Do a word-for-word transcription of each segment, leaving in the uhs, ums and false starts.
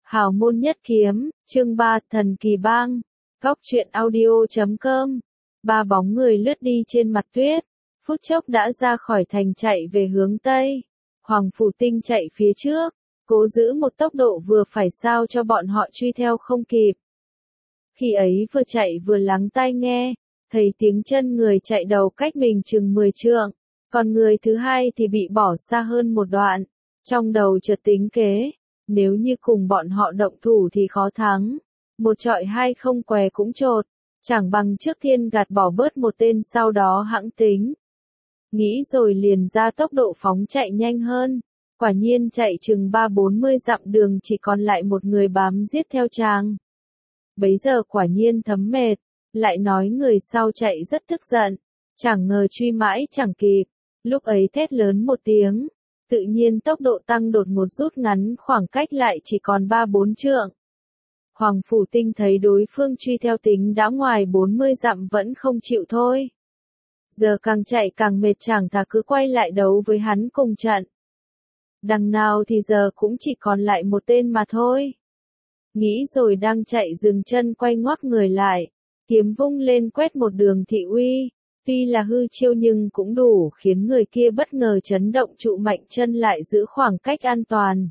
Hào môn nhất kiếm, chương ba, thần kỳ bang. Góc truyện audio chấm com. Ba bóng người lướt đi trên mặt tuyết, phút chốc đã ra khỏi thành chạy về hướng Tây. Hoàng Phủ Tinh chạy phía trước, cố giữ một tốc độ vừa phải sao cho bọn họ truy theo không kịp. Khi ấy vừa chạy vừa lắng tai nghe, thấy tiếng chân người chạy đầu cách mình chừng mười trượng, còn người thứ hai thì bị bỏ xa hơn một đoạn. Trong đầu chợt tính kế, nếu như cùng bọn họ động thủ thì khó thắng, một trọi hai không què cũng chột, chẳng bằng trước tiên gạt bỏ bớt một tên sau đó hẵng tính. Nghĩ rồi liền ra tốc độ phóng chạy nhanh hơn, quả nhiên chạy chừng ba bốn mươi dặm đường chỉ còn lại một người bám giết theo chàng. Bấy giờ quả nhiên thấm mệt, lại nói người sau chạy rất tức giận, chẳng ngờ truy mãi chẳng kịp, lúc ấy thét lớn một tiếng. Tự nhiên tốc độ tăng đột ngột rút ngắn khoảng cách lại chỉ còn ba bốn trượng. Hoàng Phủ Tinh thấy đối phương truy theo tính đã ngoài bốn mươi dặm vẫn không chịu thôi. Giờ càng chạy càng mệt chẳng thà cứ quay lại đấu với hắn cùng trận. Đằng nào thì giờ cũng chỉ còn lại một tên mà thôi. Nghĩ rồi đang chạy dừng chân quay ngoắt người lại, kiếm vung lên quét một đường thị uy. Tuy là hư chiêu nhưng cũng đủ khiến người kia bất ngờ chấn động trụ mạnh chân lại giữ khoảng cách an toàn.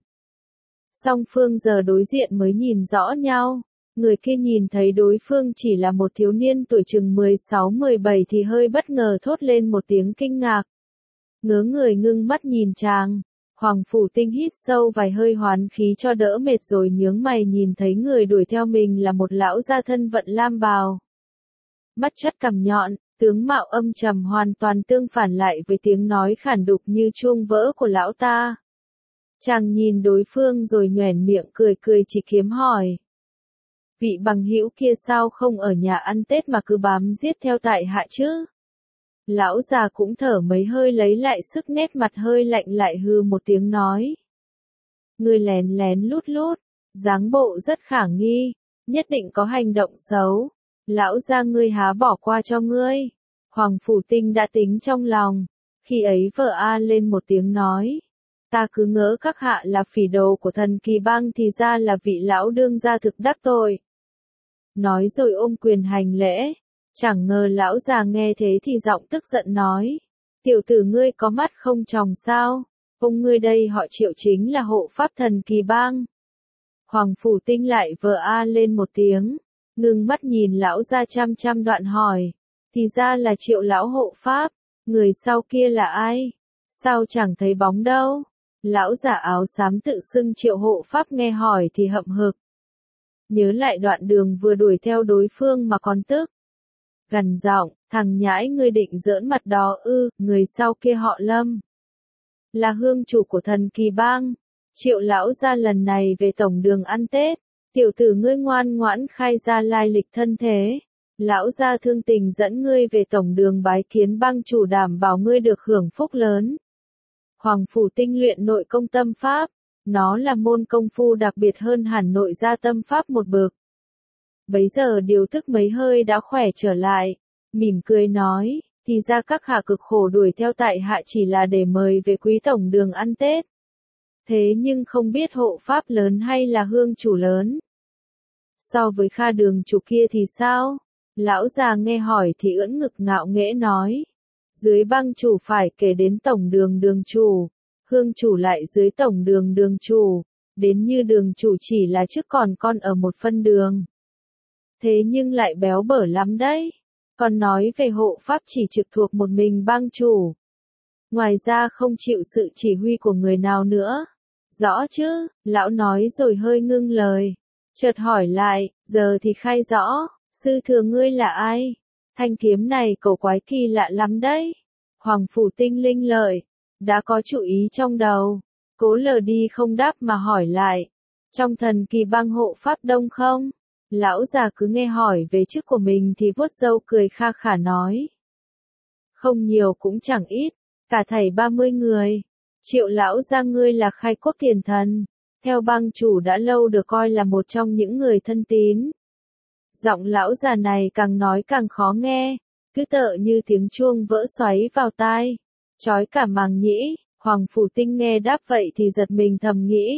Song phương giờ đối diện mới nhìn rõ nhau, người kia nhìn thấy đối phương chỉ là một thiếu niên tuổi chừng mười sáu mười bảy thì hơi bất ngờ thốt lên một tiếng kinh ngạc. Ngớ người ngưng mắt nhìn chàng, Hoàng Phủ Tinh hít sâu vài hơi hoán khí cho đỡ mệt rồi nhướng mày nhìn thấy người đuổi theo mình là một lão gia thân vận lam bào. Mắt chất cằm nhọn, tướng mạo âm trầm hoàn toàn tương phản lại với tiếng nói khản đục như chuông vỡ của lão ta. Chàng nhìn đối phương rồi nhoẻn miệng cười cười chỉ kiếm hỏi. Vị bằng hữu kia sao không ở nhà ăn Tết mà cứ bám giết theo tại hạ chứ? Lão già cũng thở mấy hơi lấy lại sức nét mặt hơi lạnh lại hừ một tiếng nói. Ngươi lén lén lút lút, dáng bộ rất khả nghi, nhất định có hành động xấu. Lão gia ngươi há bỏ qua cho ngươi. Hoàng Phủ Tinh đã tính trong lòng, khi ấy vợ a lên một tiếng nói. Ta cứ ngỡ các hạ là phỉ đồ của thần kỳ bang thì ra là vị lão đương gia thực đắc tội. Nói rồi ôm quyền hành lễ, chẳng ngờ lão già nghe thế thì giọng tức giận nói. Tiểu tử ngươi có mắt không tròng sao, ông ngươi đây họ Triệu chính là hộ pháp thần kỳ bang. Hoàng Phủ Tinh lại vợ a lên một tiếng. Ngưng mắt nhìn lão ra chăm chăm đoạn hỏi, thì ra là Triệu lão hộ pháp, người sau kia là ai? Sao chẳng thấy bóng đâu? Lão giả áo xám tự xưng Triệu hộ pháp nghe hỏi thì hậm hực. Nhớ lại đoạn đường vừa đuổi theo đối phương mà còn tức. Gằn giọng, thằng nhãi ngươi định giỡn mặt đó ư, người sau kia họ Lâm. Là hương chủ của thần kỳ bang. Triệu lão ra lần này về tổng đường ăn Tết. Tiểu tử ngươi ngoan ngoãn khai ra lai lịch thân thế. Lão gia thương tình dẫn ngươi về tổng đường bái kiến bang chủ đảm bảo ngươi được hưởng phúc lớn. Hoàng Phủ Tinh luyện nội công tâm pháp. Nó là môn công phu đặc biệt hơn hẳn nội gia tâm pháp một bậc. Bấy giờ điều thức mấy hơi đã khỏe trở lại. Mỉm cười nói, thì ra các hạ cực khổ đuổi theo tại hạ chỉ là để mời về quý tổng đường ăn Tết. Thế nhưng không biết hộ pháp lớn hay là hương chủ lớn. So với Kha đường chủ kia thì sao? Lão già nghe hỏi thì ưỡn ngực ngạo nghễ nói. Dưới bang chủ phải kể đến tổng đường đường chủ. Hương chủ lại dưới tổng đường đường chủ. Đến như đường chủ chỉ là trước còn con ở một phân đường. Thế nhưng lại béo bở lắm đấy. Còn nói về hộ pháp chỉ trực thuộc một mình bang chủ. Ngoài ra không chịu sự chỉ huy của người nào nữa. Rõ chứ, lão nói rồi hơi ngưng lời. Chợt hỏi lại, giờ thì khai rõ, sư thừa ngươi là ai? Thanh kiếm này cổ quái kỳ lạ lắm đấy. Hoàng Phủ Tinh linh lợi, đã có chủ ý trong đầu. Cố lờ đi không đáp mà hỏi lại. Trong thần kỳ bang hộ pháp đông không? Lão già cứ nghe hỏi về chức của mình thì vuốt râu cười kha khả nói. Không nhiều cũng chẳng ít, cả thảy ba mươi người. Triệu lão gia ngươi là khai quốc tiền thần. Theo bang chủ đã lâu được coi là một trong những người thân tín. Giọng lão già này càng nói càng khó nghe, cứ tợ như tiếng chuông vỡ xoáy vào tai, chói cả màng nhĩ. Hoàng Phủ Tinh nghe đáp vậy thì giật mình thầm nghĩ,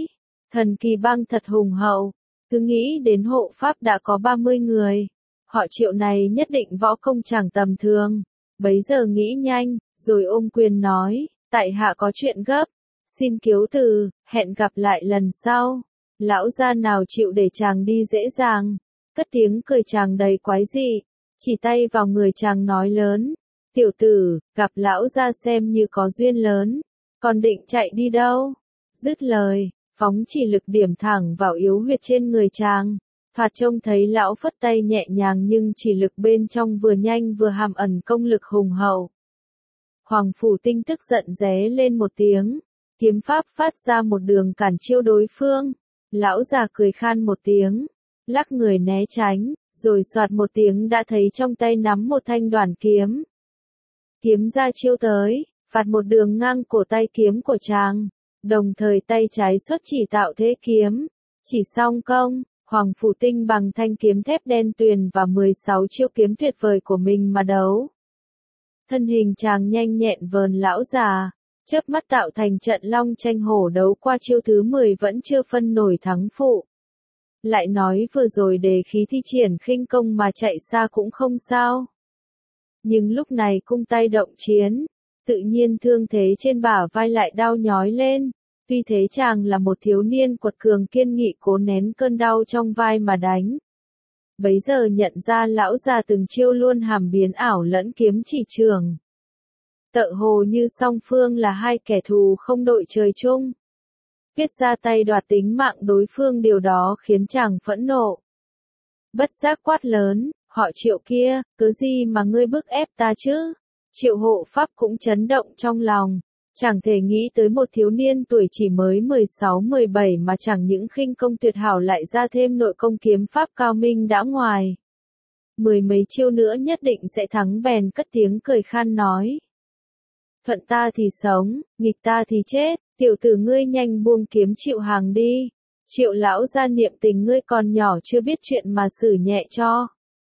Thần kỳ bang thật hùng hậu, cứ nghĩ đến hộ pháp đã có ba mươi người. Họ Triệu này nhất định võ công chẳng tầm thường. Bấy giờ nghĩ nhanh, rồi ôm quyền nói, tại hạ có chuyện gấp, xin kiếu từ, hẹn gặp lại lần sau. Lão gia nào chịu để chàng đi dễ dàng, cất tiếng cười chàng đầy quái dị, chỉ tay vào người chàng nói lớn, tiểu tử, gặp lão gia xem như có duyên lớn, còn định chạy đi đâu? Dứt lời, phóng chỉ lực điểm thẳng vào yếu huyệt trên người chàng. Thoạt trông thấy lão phất tay nhẹ nhàng nhưng chỉ lực bên trong vừa nhanh vừa hàm ẩn công lực hùng hậu. Hoàng Phủ Tinh tức giận ré lên một tiếng, kiếm pháp phát ra một đường cản chiêu đối phương. Lão già cười khan một tiếng, lắc người né tránh, rồi soạt một tiếng đã thấy trong tay nắm một thanh đoản kiếm. Kiếm ra chiêu tới, phạt một đường ngang cổ tay kiếm của chàng, đồng thời tay trái xuất chỉ tạo thế kiếm. Chỉ xong công, Hoàng Phủ Tinh bằng thanh kiếm thép đen tuyền và mười sáu chiêu kiếm tuyệt vời của mình mà đấu. Thân hình chàng nhanh nhẹn vờn lão già, chớp mắt tạo thành trận long tranh hổ đấu qua chiêu thứ mười vẫn chưa phân nổi thắng phụ. Lại nói vừa rồi đề khí thi triển khinh công mà chạy xa cũng không sao. Nhưng lúc này cung tay động chiến, tự nhiên thương thế trên bả vai lại đau nhói lên. Tuy thế chàng là một thiếu niên quật cường kiên nghị cố nén cơn đau trong vai mà đánh. Bấy giờ nhận ra lão già từng chiêu luôn hàm biến ảo lẫn kiếm chỉ trường. Tựa hồ như song phương là hai kẻ thù không đội trời chung. Quyết ra tay đoạt tính mạng đối phương, điều đó khiến chàng phẫn nộ. Bất giác quát lớn, họ Triệu kia, cớ gì mà ngươi bức ép ta chứ? Triệu hộ pháp cũng chấn động trong lòng. Chẳng thể nghĩ tới một thiếu niên tuổi chỉ mới mười sáu mười bảy mà chẳng những khinh công tuyệt hảo lại ra thêm nội công kiếm pháp cao minh đã ngoài. Mười mấy chiêu nữa nhất định sẽ thắng, bèn cất tiếng cười khan nói. Thuận ta thì sống, nghịch ta thì chết, tiểu tử ngươi nhanh buông kiếm chịu hàng đi. Triệu lão gia niệm tình ngươi còn nhỏ chưa biết chuyện mà xử nhẹ cho.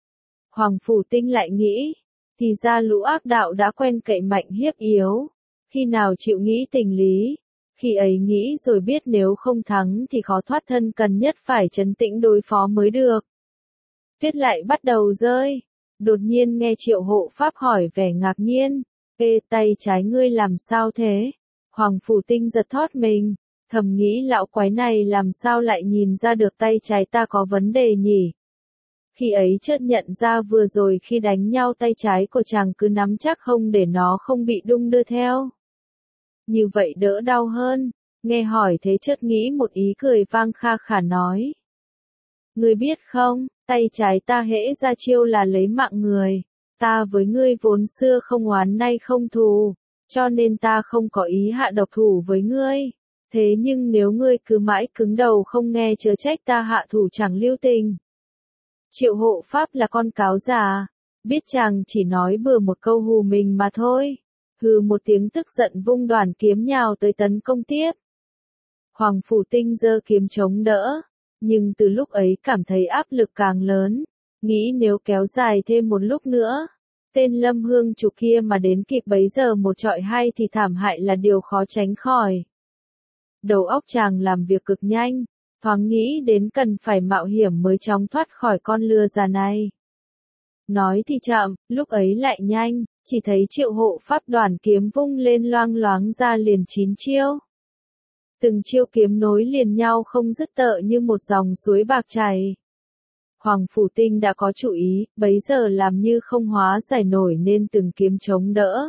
Hoàng Phủ Tinh lại nghĩ, thì ra lũ ác đạo đã quen cậy mạnh hiếp yếu. Khi nào chịu nghĩ tình lý, khi ấy nghĩ rồi biết nếu không thắng thì khó thoát thân, cần nhất phải trấn tĩnh đối phó mới được. Tuyết lại bắt đầu rơi, đột nhiên nghe Triệu hộ pháp hỏi vẻ ngạc nhiên, ê tay trái ngươi làm sao thế? Hoàng Phủ Tinh giật thót mình, thầm nghĩ lão quái này làm sao lại nhìn ra được tay trái ta có vấn đề nhỉ? Khi ấy chợt nhận ra vừa rồi khi đánh nhau tay trái của chàng cứ nắm chắc hông để nó không bị đung đưa theo. Như vậy đỡ đau hơn. Nghe hỏi thế chợt nghĩ một ý cười vang kha khả nói. Ngươi biết không, tay trái ta hễ ra chiêu là lấy mạng người. Ta với ngươi vốn xưa không oán nay không thù, cho nên ta không có ý hạ độc thủ với ngươi. Thế nhưng nếu ngươi cứ mãi cứng đầu không nghe chớ trách ta hạ thủ chẳng lưu tình. Triệu hộ pháp là con cáo già, biết chàng chỉ nói bừa một câu hù mình mà thôi. Hừ một tiếng tức giận vung đoản kiếm nhào tới tấn công tiếp. Hoàng Phủ Tinh giơ kiếm chống đỡ, nhưng từ lúc ấy cảm thấy áp lực càng lớn, nghĩ nếu kéo dài thêm một lúc nữa, tên Lâm Hương chủ kia mà đến kịp bấy giờ một trọi hai thì thảm hại là điều khó tránh khỏi. Đầu óc chàng làm việc cực nhanh, thoáng nghĩ đến cần phải mạo hiểm mới chóng thoát khỏi con lừa già này. Nói thì chậm, lúc ấy lại nhanh, chỉ thấy Triệu hộ pháp đoản kiếm vung lên loang loáng ra liền chín chiêu. Từng chiêu kiếm nối liền nhau không dứt tợ như một dòng suối bạc chảy. Hoàng Phủ Tinh đã có chủ ý, bấy giờ làm như không hóa giải nổi nên từng kiếm chống đỡ.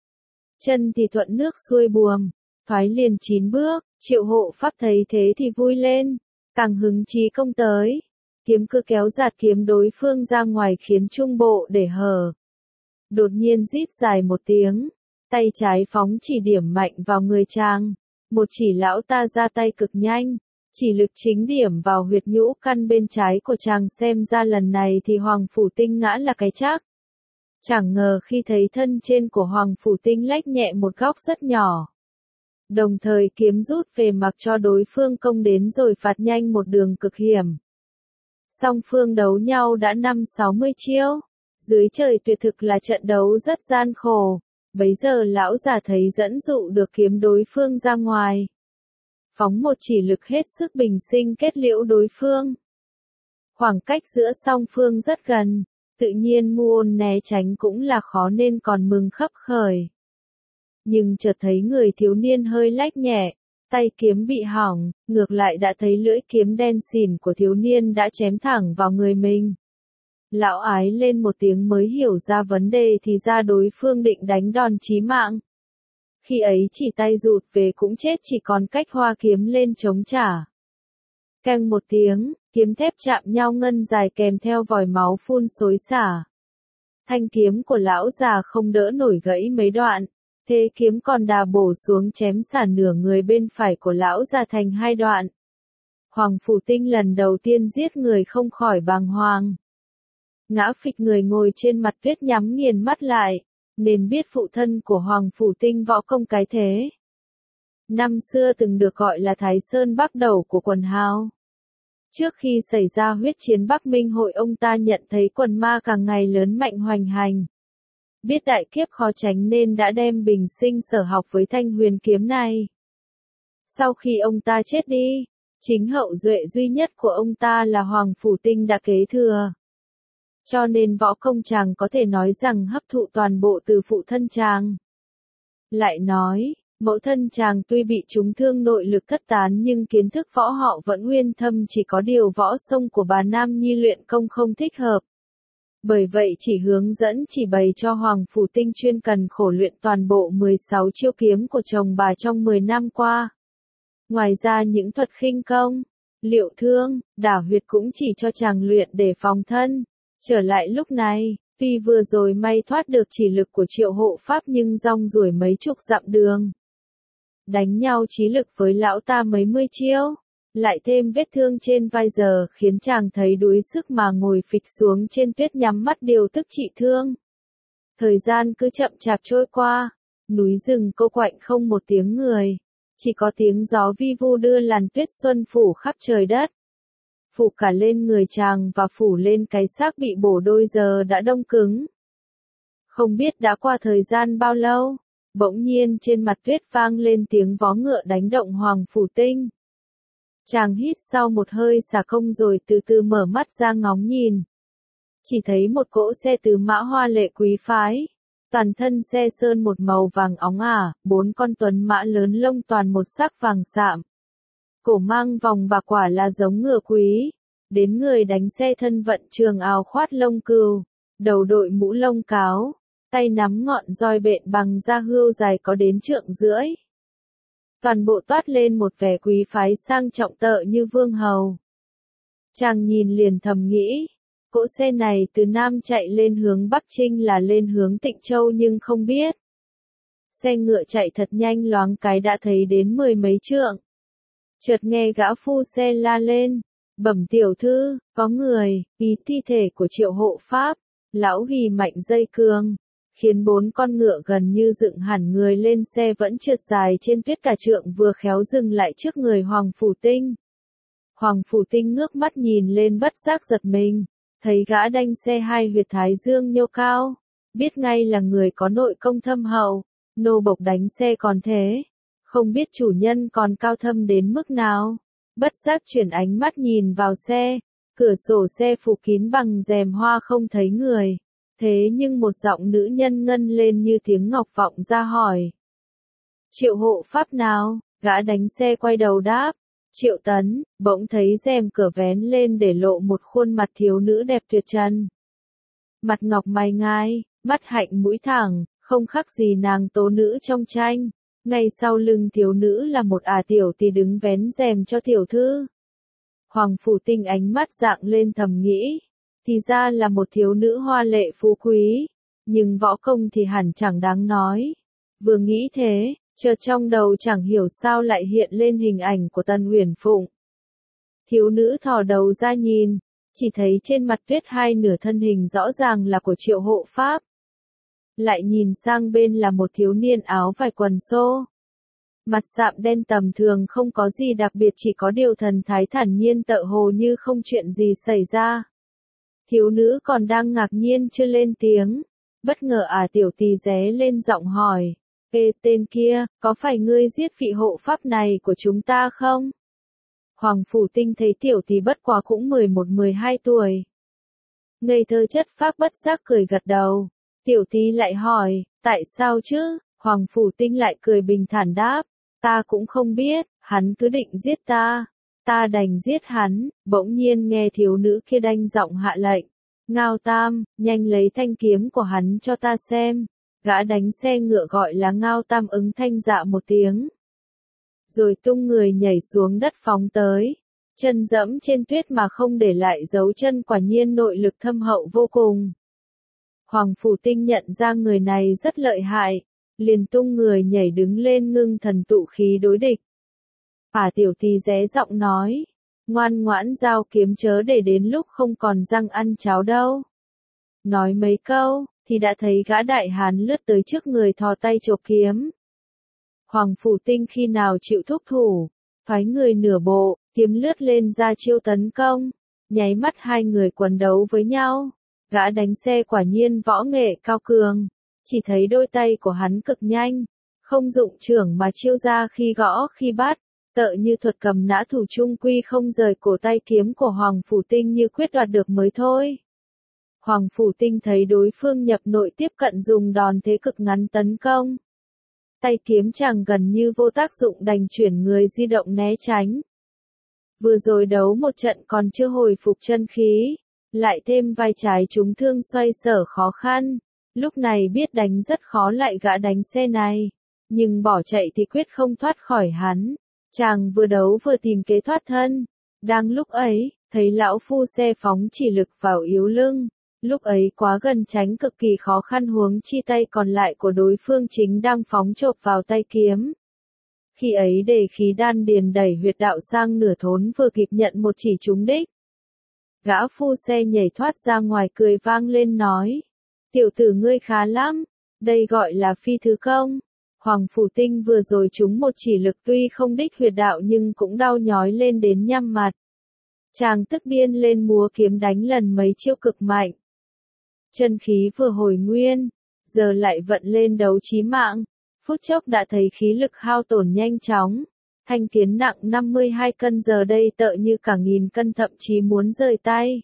Chân thì thuận nước xuôi buồm, thoái liền chín bước, Triệu hộ pháp thấy thế thì vui lên, càng hứng chí công tới. Kiếm cứ kéo giạt kiếm đối phương ra ngoài khiến trung bộ để hở. Đột nhiên rít dài một tiếng, tay trái phóng chỉ điểm mạnh vào người chàng. Một chỉ lão ta ra tay cực nhanh, chỉ lực chính điểm vào huyệt nhũ căn bên trái của chàng, xem ra lần này thì Hoàng Phủ Tinh ngã là cái chắc. Chẳng ngờ khi thấy thân trên của Hoàng Phủ Tinh lách nhẹ một góc rất nhỏ. Đồng thời kiếm rút về mặc cho đối phương công đến rồi phạt nhanh một đường cực hiểm. Song phương đấu nhau đã năm sáu mươi chiêu, dưới trời tuyệt thực là trận đấu rất gian khổ. Bấy giờ lão già thấy dẫn dụ được kiếm đối phương ra ngoài. phóng một chỉ lực hết sức bình sinh kết liễu đối phương. Khoảng cách giữa song phương rất gần, tự nhiên Muôn né tránh cũng là khó nên còn mừng khấp khởi. Nhưng chợt thấy người thiếu niên hơi lách nhẹ, tay kiếm bị hỏng, ngược lại đã thấy lưỡi kiếm đen xỉn của thiếu niên đã chém thẳng vào người mình. Lão ái lên một tiếng mới hiểu ra vấn đề thì ra đối phương định đánh đòn chí mạng. Khi ấy chỉ tay rụt về cũng chết chỉ còn cách hoa kiếm lên chống trả. Keng một tiếng, kiếm thép chạm nhau ngân dài kèm theo vòi máu phun xối xả. Thanh kiếm của lão già không đỡ nổi gãy mấy đoạn, thế kiếm còn đà bổ xuống chém xả nửa người bên phải của lão già thành hai đoạn. Hoàng Phủ Tinh lần đầu tiên giết người không khỏi bàng hoàng. Ngã phịch người ngồi trên mặt tuyết nhắm nghiền mắt lại, nên biết phụ thân của Hoàng Phủ Tinh võ công cái thế. Năm xưa từng được gọi là Thái Sơn Bắc Đầu của quần hào. Trước khi xảy ra huyết chiến Bắc Minh Hội ông ta nhận thấy quần ma càng ngày lớn mạnh hoành hành. Biết đại kiếp khó tránh nên đã đem bình sinh sở học với thanh huyền kiếm này. Sau khi ông ta chết đi, chính hậu duệ duy nhất của ông ta là Hoàng Phủ Tinh đã kế thừa. Cho nên võ công chàng có thể nói rằng hấp thụ toàn bộ từ phụ thân chàng. Lại nói, mẫu thân chàng tuy bị trúng thương nội lực thất tán nhưng kiến thức võ họ vẫn nguyên thâm, chỉ có điều võ sông của bà Nam Nhi luyện công không thích hợp. Bởi vậy chỉ hướng dẫn chỉ bày cho Hoàng Phủ Tinh chuyên cần khổ luyện toàn bộ mười sáu chiêu kiếm của chồng bà trong mười năm qua. Ngoài ra những thuật khinh công, liệu thương, đả huyệt cũng chỉ cho chàng luyện để phòng thân. Trở lại lúc này, tuy vừa rồi may thoát được chỉ lực của Triệu Hộ Pháp nhưng rong ruổi mấy chục dặm đường. Đánh nhau chí lực với lão ta mấy mươi chiêu, lại thêm vết thương trên vai giờ khiến chàng thấy đuối sức mà ngồi phịch xuống trên tuyết nhắm mắt điều tức trị thương. Thời gian cứ chậm chạp trôi qua, núi rừng cô quạnh không một tiếng người, chỉ có tiếng gió vi vu đưa làn tuyết xuân phủ khắp trời đất. Phủ cả lên người chàng và phủ lên cái xác bị bổ đôi giờ đã đông cứng. Không biết đã qua thời gian bao lâu, bỗng nhiên trên mặt tuyết vang lên tiếng vó ngựa đánh động Hoàng Phủ Tinh. Chàng hít sau một hơi xả công rồi từ từ mở mắt ra ngóng nhìn. Chỉ thấy một cỗ xe tứ mã hoa lệ quý phái. Toàn thân xe sơn một màu vàng óng ả, bốn con tuấn mã lớn lông toàn một sắc vàng sạm. Cổ mang vòng bạc quả là giống ngựa quý. Đến người đánh xe thân vận trường áo khoát lông cừu, đầu đội mũ lông cáo, tay nắm ngọn roi bện bằng da hươu dài có đến trượng rưỡi. Toàn bộ toát lên một vẻ quý phái sang trọng tợ như vương hầu. Chàng nhìn liền thầm nghĩ, cỗ xe này từ Nam chạy lên hướng Bắc Trinh là lên hướng Tịnh Châu nhưng không biết. Xe ngựa chạy thật nhanh loáng cái đã thấy đến mười mấy trượng. Chợt nghe gã phu xe la lên, bẩm tiểu thư, có người, ý thi thể của Triệu Hộ Pháp, lão ghi mạnh dây cương, khiến bốn con ngựa gần như dựng hẳn người lên xe vẫn trượt dài trên tuyết cả trượng vừa khéo dừng lại trước người Hoàng Phủ Tinh. Hoàng Phủ Tinh ngước mắt nhìn lên bất giác giật mình, thấy gã đanh xe hai huyệt thái dương nhô cao, biết ngay là người có nội công thâm hậu, nô bộc đánh xe còn thế, không biết chủ nhân còn cao thâm đến mức nào. Bất giác chuyển ánh mắt nhìn vào xe, cửa sổ xe phủ kín bằng rèm hoa không thấy người. Thế nhưng một giọng nữ nhân ngân lên như tiếng ngọc vọng ra hỏi. Triệu Hộ Pháp nào? Gã đánh xe quay đầu đáp. Triệu Tấn, bỗng thấy rèm cửa vén lên để lộ một khuôn mặt thiếu nữ đẹp tuyệt trần. Mặt ngọc mày ngai, mắt hạnh mũi thẳng, không khác gì nàng tố nữ trong tranh. Ngay sau lưng thiếu nữ là một ả tiểu tỷ đứng vén rèm cho tiểu thư. Hoàng Phủ Tinh ánh mắt dạng lên thầm nghĩ. Thì ra là một thiếu nữ hoa lệ phú quý, nhưng võ công thì hẳn chẳng đáng nói. Vừa nghĩ thế, chợt trong đầu chẳng hiểu sao lại hiện lên hình ảnh của Tần Uyển Phụng. Thiếu nữ thò đầu ra nhìn, chỉ thấy trên mặt tuyết hai nửa thân hình rõ ràng là của Triệu Hộ Pháp. Lại nhìn sang bên là một thiếu niên áo vải quần xô. Mặt sạm đen tầm thường không có gì đặc biệt, chỉ có điều thần thái thản nhiên tựa hồ như không chuyện gì xảy ra. Thiếu nữ còn đang ngạc nhiên chưa lên tiếng, bất ngờ ả tiểu tỳ ré lên giọng hỏi, Ê tên kia, có phải ngươi giết vị hộ pháp này của chúng ta không? Hoàng Phủ Tinh thấy tiểu tỷ bất quá cũng mười một mười hai tuổi. Ngây thơ chất phác bất giác cười gật đầu. Tiểu tỷ lại hỏi, tại sao chứ? Hoàng Phủ Tinh lại cười bình thản đáp, ta cũng không biết, hắn cứ định giết ta. Ta đành giết hắn. Bỗng nhiên nghe thiếu nữ kia đanh giọng hạ lệnh. Ngao Tam, nhanh lấy thanh kiếm của hắn cho ta xem. Gã đánh xe ngựa gọi là Ngao Tam ứng thanh dạ một tiếng. Rồi tung người nhảy xuống đất phóng tới. Chân dẫm trên tuyết mà không để lại dấu chân, quả nhiên nội lực thâm hậu vô cùng. Hoàng Phủ Tinh nhận ra người này rất lợi hại. Liền tung người nhảy đứng lên ngưng thần tụ khí đối địch. À tiểu tỷ ré giọng nói. Ngoan ngoãn giao kiếm chớ để đến lúc không còn răng ăn cháo đâu. Nói mấy câu, thì đã thấy gã đại hán lướt tới trước người thò tay chộp kiếm. Hoàng Phủ Tinh khi nào chịu thúc thủ, thoái người nửa bộ, kiếm lướt lên ra chiêu tấn công. Nháy mắt hai người quần đấu với nhau. Gã đánh xe quả nhiên võ nghệ cao cường. Chỉ thấy đôi tay của hắn cực nhanh. Không dụng chưởng mà chiêu ra khi gõ khi bắt. Tợ như thuật cầm nã thủ, chung quy không rời cổ tay kiếm của Hoàng Phủ Tinh như quyết đoạt được mới thôi. Hoàng Phủ Tinh thấy đối phương nhập nội tiếp cận dùng đòn thế cực ngắn tấn công. Tay kiếm chàng gần như vô tác dụng đành chuyển người di động né tránh. Vừa rồi đấu một trận còn chưa hồi phục chân khí, lại thêm vai trái trúng thương xoay sở khó khăn. Lúc này biết đánh rất khó lại gã đánh xe này, nhưng bỏ chạy thì quyết không thoát khỏi hắn. Chàng vừa đấu vừa tìm kế thoát thân. Đang lúc ấy, thấy lão phu xe phóng chỉ lực vào yếu lưng. Lúc ấy quá gần tránh cực kỳ khó khăn, huống chi tay còn lại của đối phương chính đang phóng chộp vào tay kiếm. Khi ấy để khí đan điền đẩy huyệt đạo sang nửa thốn vừa kịp nhận một chỉ trúng đích. Gã phu xe nhảy thoát ra ngoài cười vang lên nói. Tiểu tử ngươi khá lắm, đây gọi là phi thứ công. Hoàng Phủ Tinh vừa rồi trúng một chỉ lực tuy không đích huyệt đạo nhưng cũng đau nhói lên đến nhăm mặt. Chàng tức điên lên múa kiếm đánh lần mấy chiêu cực mạnh. Chân khí vừa hồi nguyên, giờ lại vận lên đấu chí mạng. Phút chốc đã thấy khí lực hao tổn nhanh chóng. Thanh kiếm nặng năm mươi hai cân giờ đây tợ như cả nghìn cân, thậm chí muốn rời tay.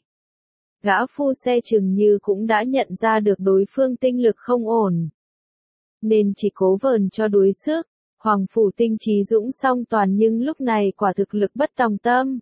Gã phu xe chừng như cũng đã nhận ra được đối phương tinh lực không ổn, nên chỉ cố vờn cho đuối sức. Hoàng Phủ Tinh trí dũng song toàn nhưng lúc này quả thực lực bất tòng tâm.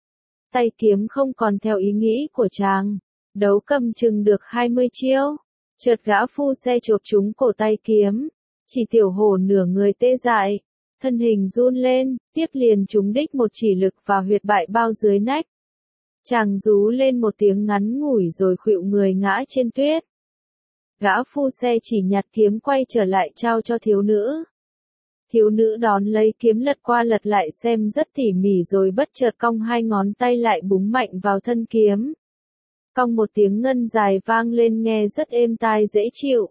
Tay kiếm không còn theo ý nghĩ của chàng. Đấu cầm chừng được hai mươi chiêu. Chợt gã phu xe chộp trúng cổ tay kiếm. Chỉ tiểu hổ nửa người tê dại. Thân hình run lên, tiếp liền trúng đích một chỉ lực vào huyệt bại bao dưới nách. Chàng rú lên một tiếng ngắn ngủi rồi khuỵu người ngã trên tuyết. Gã phu xe chỉ nhặt kiếm quay trở lại trao cho thiếu nữ. Thiếu nữ đón lấy kiếm lật qua lật lại xem rất tỉ mỉ rồi bất chợt cong hai ngón tay lại búng mạnh vào thân kiếm. Cong một tiếng ngân dài vang lên nghe rất êm tai dễ chịu.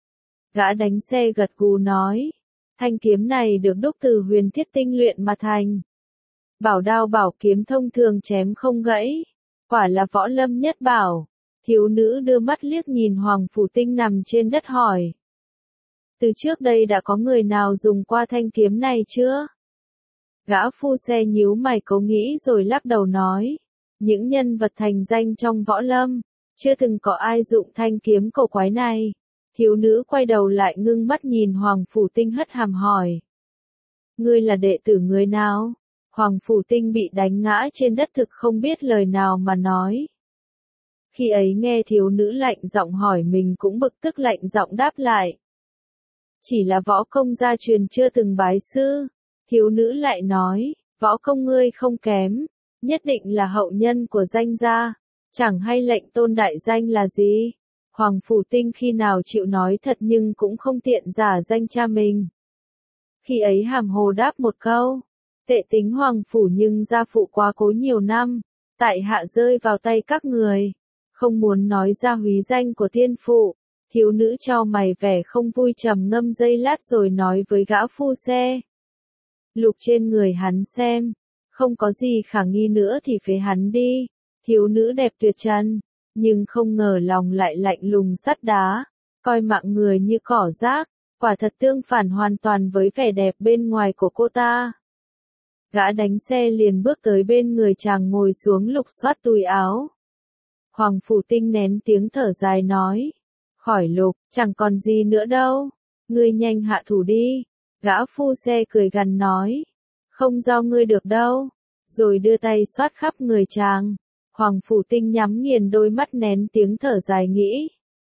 Gã đánh xe gật gù nói. Thanh kiếm này được đúc từ huyền thiết tinh luyện mà thành. Bảo đao bảo kiếm thông thường chém không gãy. Quả là võ lâm nhất bảo. Thiếu nữ đưa mắt liếc nhìn Hoàng Phủ Tinh nằm trên đất hỏi. Từ trước đây đã có người nào dùng qua thanh kiếm này chưa? Gã phu xe nhíu mày cố nghĩ rồi lắc đầu nói. Những nhân vật thành danh trong võ lâm, chưa từng có ai dụng thanh kiếm cổ quái này. Thiếu nữ quay đầu lại ngưng mắt nhìn Hoàng Phủ Tinh hất hàm hỏi. Ngươi là đệ tử người nào? Hoàng Phủ Tinh bị đánh ngã trên đất thực không biết lời nào mà nói. Khi ấy nghe thiếu nữ lạnh giọng hỏi mình cũng bực tức lạnh giọng đáp lại. Chỉ là võ công gia truyền chưa từng bái sư. Thiếu nữ lại nói, võ công ngươi không kém, nhất định là hậu nhân của danh gia, chẳng hay lệnh tôn đại danh là gì. Hoàng Phủ Tinh khi nào chịu nói thật nhưng cũng không tiện giả danh cha mình. Khi ấy hàm hồ đáp một câu, tệ tính Hoàng Phủ nhưng gia phụ quá cố nhiều năm, tại hạ rơi vào tay các người, không muốn nói ra húy danh của tiên phụ. Thiếu nữ chau mày vẻ không vui trầm ngâm giây lát rồi nói với gã phu xe. Lục trên người hắn xem, không có gì khả nghi nữa thì phế hắn đi. Thiếu nữ đẹp tuyệt trần, nhưng không ngờ lòng lại lạnh lùng sắt đá, coi mạng người như cỏ rác. quả thật tương phản hoàn toàn với vẻ đẹp bên ngoài của cô ta. Gã đánh xe liền bước tới bên người chàng ngồi xuống lục soát túi áo. Hoàng Phủ Tinh nén tiếng thở dài nói, khỏi lục, chẳng còn gì nữa đâu, ngươi nhanh hạ thủ đi. Gã phu xe cười gằn nói, không do ngươi được đâu, rồi đưa tay xoát khắp người chàng. Hoàng Phủ Tinh nhắm nghiền đôi mắt nén tiếng thở dài nghĩ.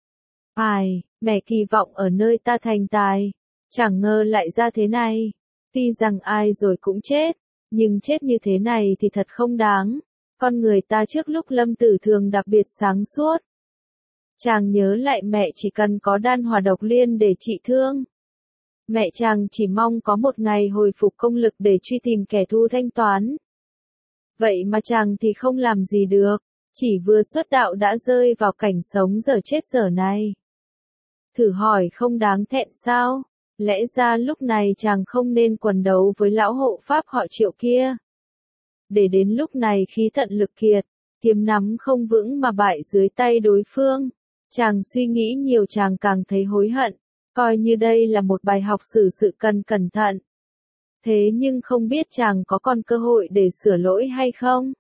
Ai, mẹ kỳ vọng ở nơi ta thành tài, chẳng ngờ lại ra thế này. Tuy rằng ai rồi cũng chết, nhưng chết như thế này thì thật không đáng. Con người ta trước lúc lâm tử thường đặc biệt sáng suốt. Chàng nhớ lại mẹ chỉ cần có đan hỏa độc liên để trị thương. Mẹ chàng chỉ mong có một ngày hồi phục công lực để truy tìm kẻ thù thanh toán. Vậy mà chàng thì không làm gì được, chỉ vừa xuất đạo đã rơi vào cảnh sống dở chết dở này. Thử hỏi không đáng thẹn sao? Lẽ ra lúc này chàng không nên quần đấu với lão hộ pháp họ Triệu kia. Để đến lúc này khí tận lực kiệt, kiếm nắm không vững mà bại dưới tay đối phương. Chàng suy nghĩ nhiều chàng càng thấy hối hận, coi như đây là một bài học xử sự cần cẩn thận. Thế nhưng không biết chàng có còn cơ hội để sửa lỗi hay không?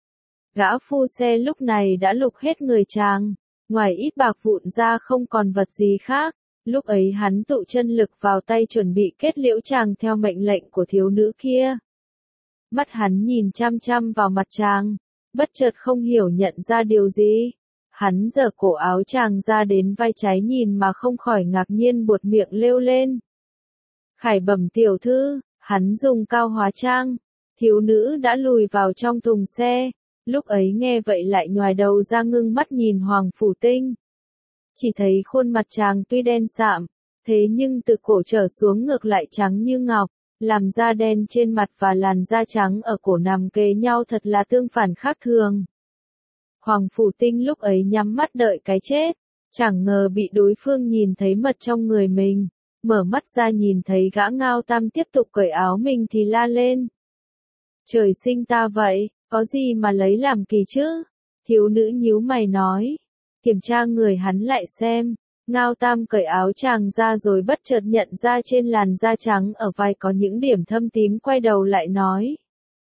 Gã phu xe lúc này đã lục hết người chàng, ngoài ít bạc vụn ra không còn vật gì khác. Lúc ấy hắn tụ chân lực vào tay chuẩn bị kết liễu chàng theo mệnh lệnh của thiếu nữ kia. Mắt hắn nhìn chăm chăm vào mặt chàng, bất chợt không hiểu nhận ra điều gì. Hắn giở cổ áo chàng ra đến vai trái nhìn mà không khỏi ngạc nhiên buột miệng lêu lên. Khải bẩm tiểu thư, hắn dùng cao hóa trang. Thiếu nữ đã lùi vào trong thùng xe, lúc ấy nghe vậy lại nhoài đầu ra ngưng mắt nhìn Hoàng Phủ Tinh. Chỉ thấy khuôn mặt chàng tuy đen sạm, thế nhưng từ cổ trở xuống ngược lại trắng như ngọc, làm da đen trên mặt và làn da trắng ở cổ nằm kề nhau thật là tương phản khác thường. Hoàng Phủ Tinh lúc ấy nhắm mắt đợi cái chết, chẳng ngờ bị đối phương nhìn thấy mật trong người mình, mở mắt ra nhìn thấy gã Ngao Tam tiếp tục cởi áo mình thì la lên. Trời sinh ta vậy, có gì mà lấy làm kỳ chứ? Thiếu nữ nhíu mày nói. Kiểm tra người hắn lại xem, Ngao Tam cởi áo chàng ra rồi bất chợt nhận ra trên làn da trắng ở vai có những điểm thâm tím, quay đầu lại nói.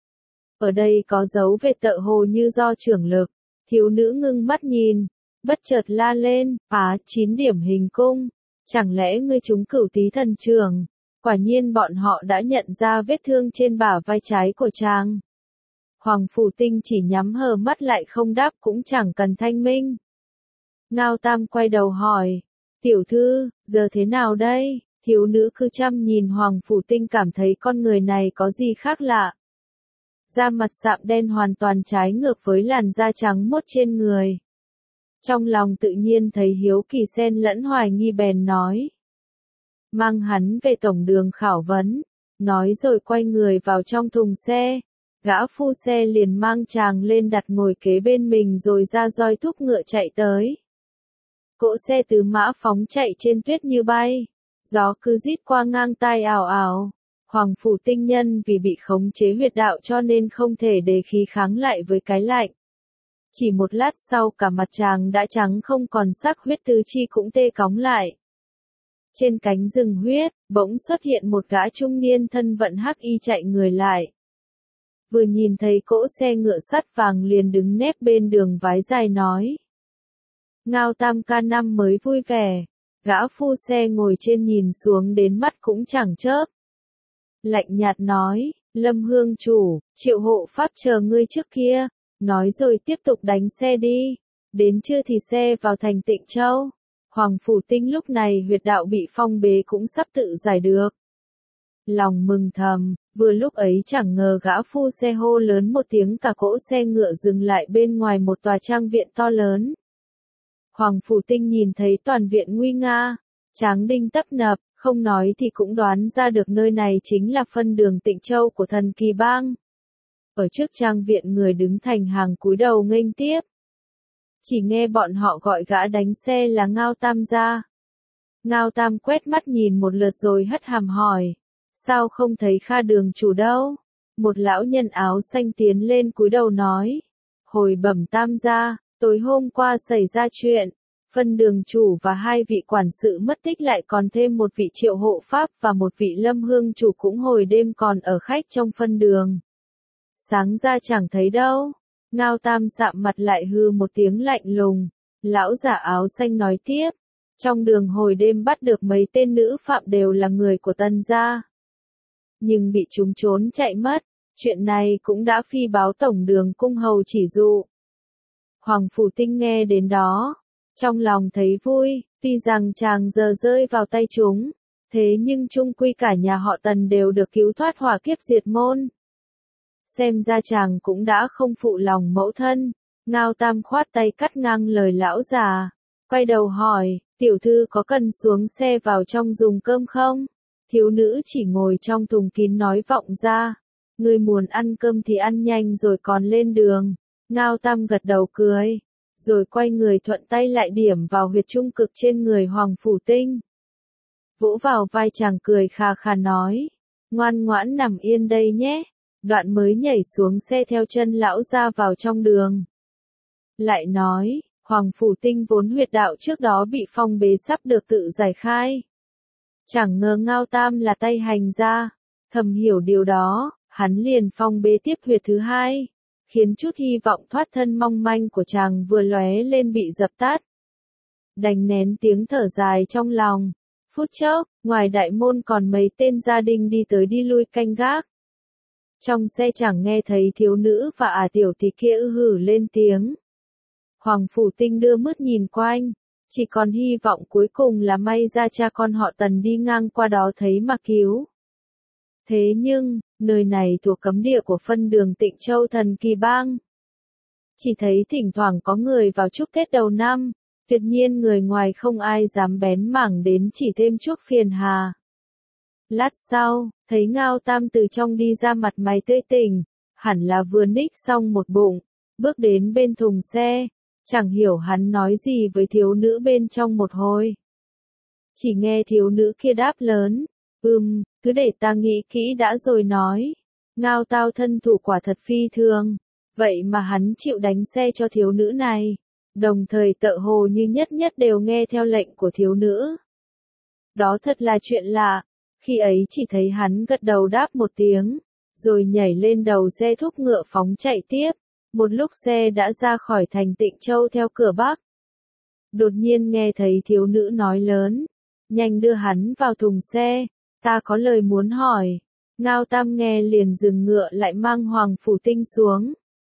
Ở đây có dấu vết tựa hồ như do trưởng lực. Thiếu nữ ngưng mắt nhìn, bất chợt la lên, á, chín điểm hình cung, chẳng lẽ ngươi trúng Cửu Tý thần trường? Quả nhiên bọn họ đã nhận ra vết thương trên bả vai trái của chàng. Hoàng Phủ Tinh chỉ nhắm hờ mắt lại không đáp cũng chẳng cần thanh minh. Ngao Tam quay đầu hỏi, tiểu thư, giờ thế nào đây? Thiếu nữ cứ chăm nhìn Hoàng Phủ Tinh cảm thấy con người này có gì khác lạ. Da mặt sạm đen hoàn toàn trái ngược với làn da trắng mốt trên người. Trong lòng tự nhiên thấy hiếu kỳ xen lẫn hoài nghi bèn nói. Mang hắn về tổng đường khảo vấn, nói rồi quay người vào trong thùng xe. Gã phu xe liền mang chàng lên đặt ngồi kế bên mình rồi ra roi thúc ngựa chạy tới. Cỗ xe tứ mã phóng chạy trên tuyết như bay, gió cứ rít qua ngang tai ào ào. Hoàng Phủ Tinh nhân vì bị khống chế huyệt đạo cho nên không thể đề khí kháng lại với cái lạnh. Chỉ một lát sau cả mặt chàng đã trắng không còn sắc, huyết tứ chi cũng tê cóng lại. Trên cánh rừng huyết, bỗng xuất hiện một gã trung niên thân vận hắc y chạy người lại. Vừa nhìn thấy cỗ xe ngựa sắt vàng liền đứng nép bên đường vái dài nói. Ngao Tam ca năm mới vui vẻ, gã phu xe ngồi trên nhìn xuống đến mắt cũng chẳng chớp. Lạnh nhạt nói, Lâm Hương chủ, Triệu hộ pháp chờ ngươi trước kia, nói rồi tiếp tục đánh xe đi, đến trưa thì xe vào thành Tịnh Châu. Hoàng Phủ Tinh lúc này huyệt đạo bị phong bế cũng sắp tự giải được. Lòng mừng thầm, vừa lúc ấy chẳng ngờ gã phu xe hô lớn một tiếng cả cỗ xe ngựa dừng lại bên ngoài một tòa trang viện to lớn. Hoàng Phủ Tinh nhìn thấy toàn viện nguy nga, tráng đinh tấp nập, không nói thì cũng đoán ra được nơi này chính là phân đường Tịnh Châu của Thần Kỳ Bang. Ở trước trang viện người đứng thành hàng cúi đầu nghênh tiếp. Chỉ nghe bọn họ gọi gã đánh xe là Ngao Tam ra. Ngao Tam quét mắt nhìn một lượt rồi hất hàm hỏi. Sao không thấy Kha đường chủ đâu? Một lão nhân áo xanh tiến lên cúi đầu nói. Hồi bẩm Tam gia, tối hôm qua xảy ra chuyện. Phân đường chủ và hai vị quản sự mất tích lại còn thêm một vị triệu hộ pháp và một vị lâm hương chủ cũng hồi đêm còn ở khách trong phân đường. Sáng ra chẳng thấy đâu. Ngao Tam sạm mặt lại hư một tiếng lạnh lùng. Lão giả áo xanh nói tiếp. Trong đường hồi đêm bắt được mấy tên nữ phạm đều là người của Tần gia. Nhưng bị chúng trốn chạy mất. Chuyện này cũng đã phi báo tổng đường cung hầu chỉ dụ. Hoàng Phủ Tinh nghe đến đó. Trong lòng thấy vui, tuy rằng chàng giờ rơi vào tay chúng. Thế nhưng chung quy cả nhà họ Tần đều được cứu thoát hỏa kiếp diệt môn. Xem ra chàng cũng đã không phụ lòng mẫu thân. Ngao Tam khoát tay cắt ngang lời lão già. Quay đầu hỏi, tiểu thư có cần xuống xe vào trong dùng cơm không? Thiếu nữ chỉ ngồi trong thùng kín nói vọng ra. Ngươi muốn ăn cơm thì ăn nhanh rồi còn lên đường. Ngao Tam gật đầu cười. Rồi quay người thuận tay lại điểm vào huyệt trung cực trên người Hoàng Phủ Tinh. Vỗ vào vai chàng cười khà khà nói. Ngoan ngoãn nằm yên đây nhé. Đoạn mới nhảy xuống xe theo chân lão ra vào trong đường. Lại nói, Hoàng Phủ Tinh vốn huyệt đạo trước đó bị phong bế sắp được tự giải khai. Chẳng ngờ Ngao Tam là tay hành ra. Thầm hiểu điều đó, hắn liền phong bế tiếp huyệt thứ hai. Khiến chút hy vọng thoát thân mong manh của chàng vừa lóe lên bị dập tắt. Đành nén tiếng thở dài trong lòng. Phút chốc, ngoài đại môn còn mấy tên gia đình đi tới đi lui canh gác. Trong xe chẳng nghe thấy thiếu nữ và ả tiểu tỷ kia ư hử lên tiếng. Hoàng Phủ Tinh đưa mắt nhìn quanh. Chỉ còn hy vọng cuối cùng là may ra cha con họ Tần đi ngang qua đó thấy mà cứu. Thế nhưng, nơi này thuộc cấm địa của phân đường Tịnh Châu Thần Kỳ Bang. Chỉ thấy thỉnh thoảng có người vào chúc Tết đầu năm, tuyệt nhiên người ngoài không ai dám bén mảng đến chỉ thêm chuốc phiền hà. Lát sau, thấy Ngao Tam từ trong đi ra mặt mày tươi tỉnh, hẳn là vừa ních xong một bụng, bước đến bên thùng xe, chẳng hiểu hắn nói gì với thiếu nữ bên trong một hồi. Chỉ nghe thiếu nữ kia đáp lớn. Ừm, cứ để ta nghĩ kỹ đã rồi nói. Ngao Tao thân thủ quả thật phi thường. Vậy mà hắn chịu đánh xe cho thiếu nữ này. Đồng thời tợ hồ như nhất nhất đều nghe theo lệnh của thiếu nữ. Đó thật là chuyện lạ. Khi ấy chỉ thấy hắn gật đầu đáp một tiếng. Rồi nhảy lên đầu xe thúc ngựa phóng chạy tiếp. Một lúc xe đã ra khỏi thành Tịnh Châu theo cửa Bắc. Đột nhiên nghe thấy thiếu nữ nói lớn. Nhanh đưa hắn vào thùng xe. Ta có lời muốn hỏi. Ngao Tam nghe liền dừng ngựa lại mang Hoàng Phủ Tinh xuống.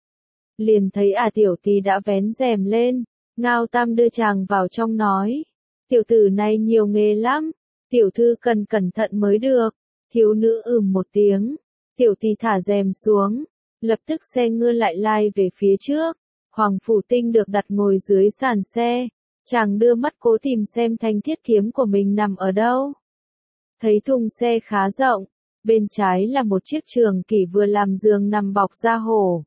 Liền thấy ả tiểu tỷ đã vén rèm lên. Ngao Tam đưa chàng vào trong nói. Tiểu tử này nhiều nghề lắm. Tiểu thư cần cẩn thận mới được. Thiếu nữ ừm một tiếng. Tiểu tỷ thả rèm xuống. Lập tức xe ngựa lại lai về phía trước. Hoàng Phủ Tinh được đặt ngồi dưới sàn xe. Chàng đưa mắt cố tìm xem thanh thiết kiếm của mình nằm ở đâu. Thấy thùng xe khá rộng, bên trái là một chiếc trường kỷ vừa làm giường nằm bọc da hổ.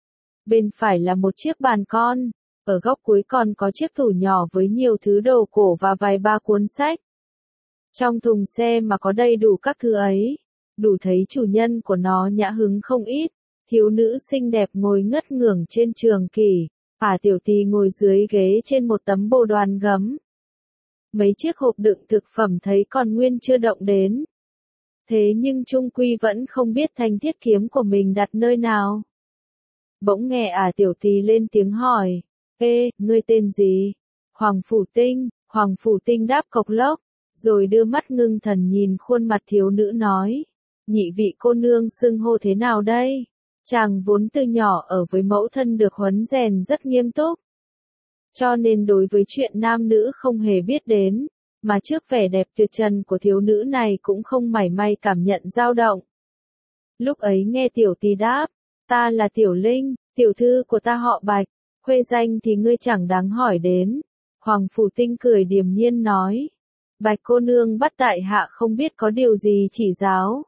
Bên phải là một chiếc bàn con, ở góc cuối còn có chiếc tủ nhỏ với nhiều thứ đồ cổ và vài ba cuốn sách. Trong thùng xe mà có đầy đủ các thứ ấy, đủ thấy chủ nhân của nó nhã hứng không ít. Thiếu nữ xinh đẹp ngồi ngất ngưởng trên trường kỷ, ả tiểu tỳ ngồi dưới ghế trên một tấm bồ đoàn gấm. Mấy chiếc hộp đựng thực phẩm thấy còn nguyên chưa động đến. Thế nhưng trung quy vẫn không biết thanh thiết kiếm của mình đặt nơi nào. Bỗng nghe ả tiểu tỳ lên tiếng hỏi. Ê, ngươi tên gì? Hoàng Phủ Tinh. Hoàng Phủ Tinh đáp cộc lốc, rồi đưa mắt ngưng thần nhìn khuôn mặt thiếu nữ nói. Nhị vị cô nương xưng hô thế nào đây? Chàng vốn từ nhỏ ở với mẫu thân được huấn rèn rất nghiêm túc. Cho nên đối với chuyện nam nữ không hề biết đến, mà trước vẻ đẹp tuyệt trần của thiếu nữ này cũng không mảy may cảm nhận dao động. Lúc ấy nghe tiểu tỳ đáp, ta là Tiểu Linh, tiểu thư của ta họ Bạch, khuê danh thì ngươi chẳng đáng hỏi đến. Hoàng Phủ Tinh cười điềm nhiên nói, Bạch cô nương bắt tại hạ không biết có điều gì chỉ giáo.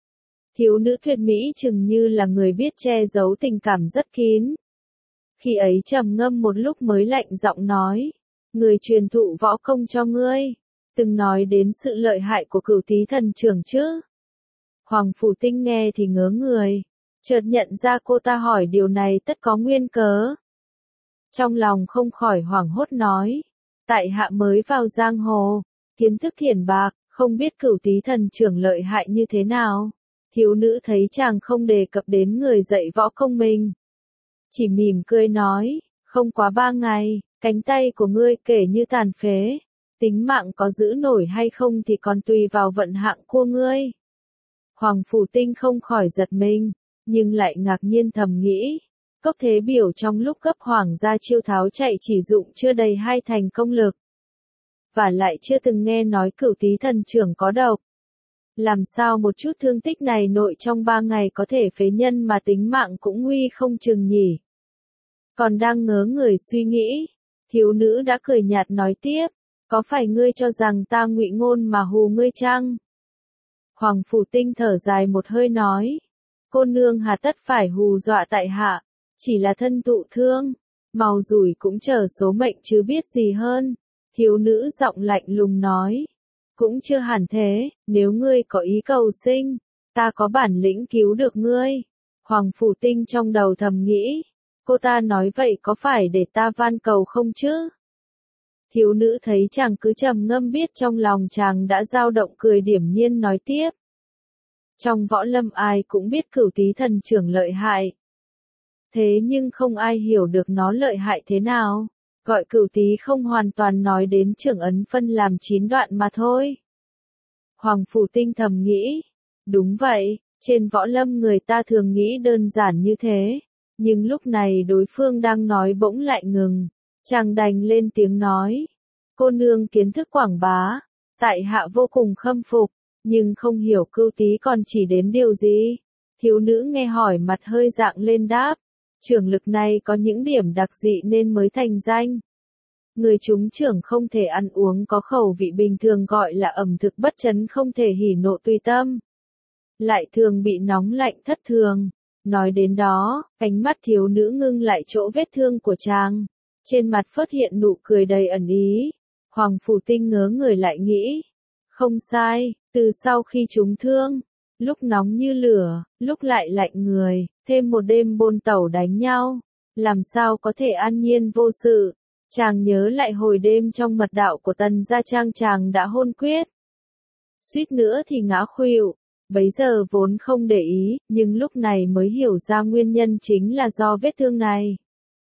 Thiếu nữ tuyệt mỹ chừng như là người biết che giấu tình cảm rất kín. Khi ấy trầm ngâm một lúc mới lạnh giọng nói, người truyền thụ võ công cho ngươi, từng nói đến sự lợi hại của Cửu Tý thần trưởng chứ. Hoàng Phủ Tinh nghe thì ngớ người, chợt nhận ra cô ta hỏi điều này tất có nguyên cớ. Trong lòng không khỏi hoảng hốt nói, tại hạ mới vào giang hồ, kiến thức thiển bạc, không biết Cửu Tý thần trưởng lợi hại như thế nào. Thiếu nữ thấy chàng không đề cập đến người dạy võ công mình, chỉ mỉm cười nói, không quá ba ngày, cánh tay của ngươi kể như tàn phế, tính mạng có giữ nổi hay không thì còn tùy vào vận hạng của ngươi. Hoàng Phủ Tinh không khỏi giật mình, nhưng lại ngạc nhiên thầm nghĩ, Cốc Thế Biểu trong lúc cấp hoàng gia chiêu tháo chạy chỉ dụng chưa đầy hai thành công lực, và lại chưa từng nghe nói Cửu Tý thần trưởng có độc. Làm sao một chút thương tích này nội trong ba ngày có thể phế nhân mà tính mạng cũng nguy không chừng nhỉ? Còn đang ngớ người suy nghĩ, thiếu nữ đã cười nhạt nói tiếp, có phải ngươi cho rằng ta ngụy ngôn mà hù ngươi chăng? Hoàng Phủ Tinh thở dài một hơi nói, cô nương hà tất phải hù dọa tại hạ, chỉ là thân tụ thương, màu rủi cũng chờ số mệnh chứ biết gì hơn. Thiếu nữ giọng lạnh lùng nói, cũng chưa hẳn thế, nếu ngươi có ý cầu sinh, ta có bản lĩnh cứu được ngươi. Hoàng Phủ Tinh trong đầu thầm nghĩ, cô ta nói vậy có phải để ta van cầu không chứ? Thiếu nữ thấy chàng cứ trầm ngâm biết trong lòng chàng đã dao động, cười điềm nhiên nói tiếp. Trong võ lâm ai cũng biết Cửu Tý thần trưởng lợi hại. Thế nhưng không ai hiểu được nó lợi hại thế nào. Gọi Cửu Tý không hoàn toàn nói đến trưởng ấn phân làm chín đoạn mà thôi. Hoàng Phủ Tinh thầm nghĩ. Đúng vậy, trên võ lâm người ta thường nghĩ đơn giản như thế. Nhưng lúc này đối phương đang nói bỗng lại ngừng. Chàng đành lên tiếng nói. Cô nương kiến thức quảng bá. Tại hạ vô cùng khâm phục. Nhưng không hiểu Cửu Tý còn chỉ đến điều gì. Thiếu nữ nghe hỏi mặt hơi dạng lên đáp. Trưởng lực này có những điểm đặc dị nên mới thành danh. Người chúng trưởng không thể ăn uống có khẩu vị bình thường gọi là ẩm thực bất chấn, không thể hỉ nộ tùy tâm. Lại thường bị nóng lạnh thất thường. Nói đến đó, ánh mắt thiếu nữ ngưng lại chỗ vết thương của chàng. Trên mặt phớt hiện nụ cười đầy ẩn ý. Hoàng Phủ Tinh ngớ người lại nghĩ. Không sai, từ sau khi trúng thương, lúc nóng như lửa, lúc lại lạnh người, thêm một đêm bôn tẩu đánh nhau, làm sao có thể an nhiên vô sự. Chàng nhớ lại hồi đêm trong mật đạo của Tần gia trang chàng đã hôn quyết. Suýt nữa thì ngã khuỵu, bấy giờ vốn không để ý, nhưng lúc này mới hiểu ra nguyên nhân chính là do vết thương này.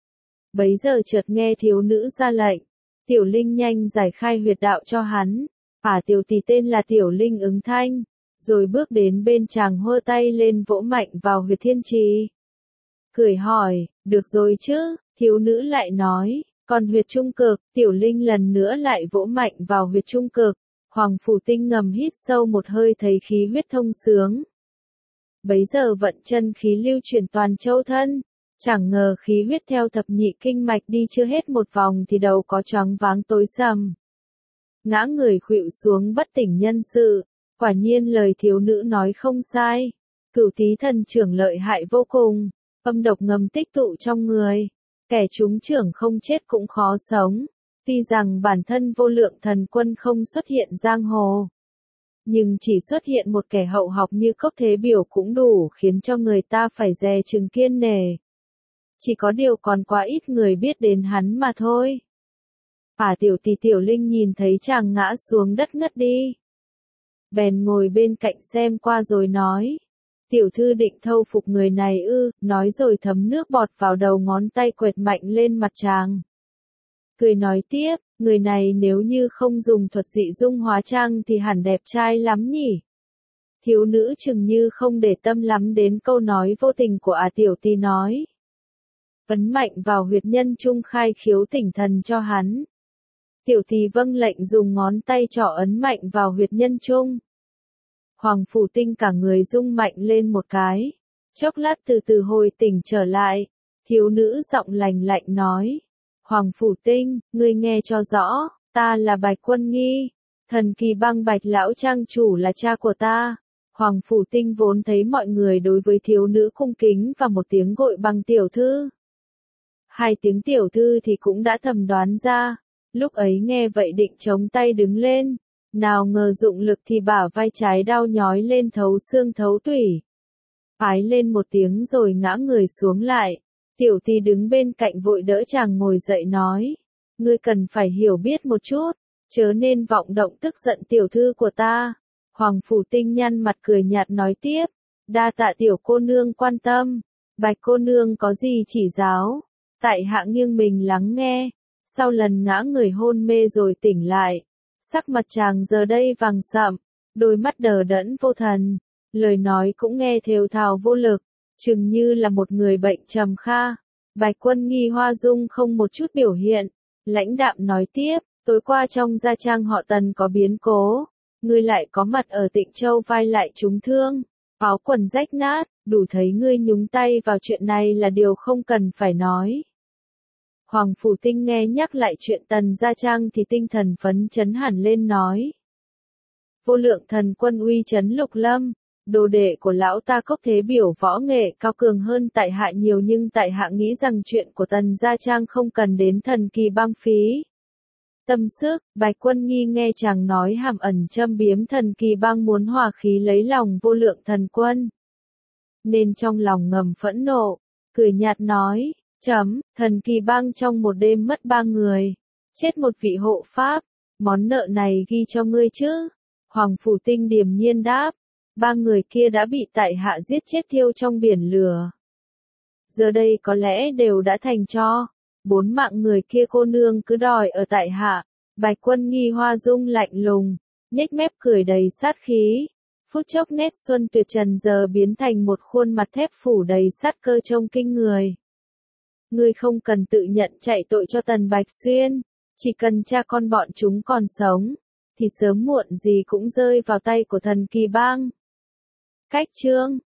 Bấy giờ chợt nghe thiếu nữ ra lệnh, Tiểu Linh nhanh giải khai huyệt đạo cho hắn. Ả tiểu tỷ tên là Tiểu Linh ứng thanh, rồi bước đến bên chàng hơ tay lên vỗ mạnh vào huyệt thiên trì. Cười hỏi, được rồi chứ, thiếu nữ lại nói, còn huyệt trung cực, Tiểu Linh lần nữa lại vỗ mạnh vào huyệt trung cực. Hoàng Phủ Tinh ngầm hít sâu một hơi thấy khí huyết thông sướng. Bấy giờ vận chân khí lưu chuyển toàn châu thân, chẳng ngờ khí huyết theo thập nhị kinh mạch đi chưa hết một vòng thì đầu có choáng váng tối sầm. Ngã người khuỵu xuống bất tỉnh nhân sự, quả nhiên lời thiếu nữ nói không sai. Cửu Tý thần trưởng lợi hại vô cùng, âm độc ngầm tích tụ trong người, kẻ trúng trưởng không chết cũng khó sống. Tuy rằng bản thân vô lượng thần quân không xuất hiện giang hồ, nhưng chỉ xuất hiện một kẻ hậu học như Cốc Thế Biểu cũng đủ khiến cho người ta phải dè chừng kiêng nể. Chỉ có điều còn quá ít người biết đến hắn mà thôi. Ả tiểu tỷ Tiểu Linh nhìn thấy chàng ngã xuống đất ngất đi, bèn ngồi bên cạnh xem qua rồi nói, tiểu thư định thâu phục người này ư, nói rồi thấm nước bọt vào đầu ngón tay quệt mạnh lên mặt chàng. Cười nói tiếp, người này nếu như không dùng thuật dị dung hóa trang thì hẳn đẹp trai lắm nhỉ. Thiếu nữ chừng như không để tâm lắm đến câu nói vô tình của Ả tiểu tỷ nói. Ấn mạnh vào huyệt nhân trung khai khiếu tỉnh thần cho hắn. Tiểu tỷ vâng lệnh dùng ngón tay trỏ ấn mạnh vào huyệt nhân trung. Hoàng Phủ Tinh cả người rung mạnh lên một cái. Chốc lát từ từ hồi tỉnh trở lại. Thiếu nữ giọng lành lạnh nói. Hoàng Phủ Tinh, ngươi nghe cho rõ, ta là Bạch Quân Nghi. Thần Kỳ Bang Bạch lão trang chủ là cha của ta. Hoàng Phủ Tinh vốn thấy mọi người đối với thiếu nữ cung kính và một tiếng gọi bằng tiểu thư. Hai tiếng tiểu thư thì cũng đã thầm đoán ra. Lúc ấy nghe vậy định chống tay đứng lên, nào ngờ dụng lực thì bả vai trái đau nhói lên thấu xương thấu tủy. Ái lên một tiếng rồi ngã người xuống lại, tiểu tỷ đứng bên cạnh vội đỡ chàng ngồi dậy nói, Ngươi cần phải hiểu biết một chút, chớ nên vọng động tức giận tiểu thư của ta. Hoàng Phủ Tinh nhăn mặt cười nhạt nói tiếp, đa tạ tiểu cô nương quan tâm, Bạch cô nương có gì chỉ giáo, tại hạ nghiêng mình lắng nghe, sau lần ngã người hôn mê rồi tỉnh lại, sắc mặt chàng giờ đây vàng sậm, đôi mắt đờ đẫn vô thần, lời nói cũng nghe thều thào vô lực, chừng như là một người bệnh trầm kha. Bạch Quân Nghi hoa dung không một chút biểu hiện, lãnh đạm nói tiếp, tối qua trong gia trang họ Tần có biến cố, ngươi lại có mặt ở Tịnh Châu vai lại trúng thương, áo quần rách nát, đủ thấy ngươi nhúng tay vào chuyện này là điều không cần phải nói. Hoàng Phủ Tinh nghe nhắc lại chuyện Tần gia trang thì tinh thần phấn chấn hẳn lên nói. Vô lượng thần quân uy chấn lục lâm, đồ đệ của lão ta cốc thế biểu võ nghệ cao cường hơn tại hạ nhiều nhưng tại hạ nghĩ rằng chuyện của Tần gia trang không cần đến thần kỳ băng phí. Tâm sức, Bạch Quân Nghi nghe chàng nói hàm ẩn châm biếm thần kỳ băng muốn hòa khí lấy lòng vô lượng thần quân. Nên trong lòng ngầm phẫn nộ, cười nhạt nói, chấm, thần kỳ băng trong một đêm mất ba người, chết một vị hộ pháp, món nợ này ghi cho ngươi chứ. Hoàng Phủ Tinh điềm nhiên đáp, ba người kia đã bị tại hạ giết chết thiêu trong biển lửa. Giờ đây có lẽ đều đã thành tro, bốn mạng người kia cô nương cứ đòi ở tại hạ. Bạch Quân Nghi hoa dung lạnh lùng, nhếch mép cười đầy sát khí. Phút chốc nét xuân tuyệt trần giờ biến thành một khuôn mặt thép phủ đầy sát cơ trông kinh người. Ngươi không cần tự nhận chạy tội cho Tần Bạch Xuyên, chỉ cần cha con bọn chúng còn sống, thì sớm muộn gì cũng rơi vào tay của thần kỳ bang. Cách chương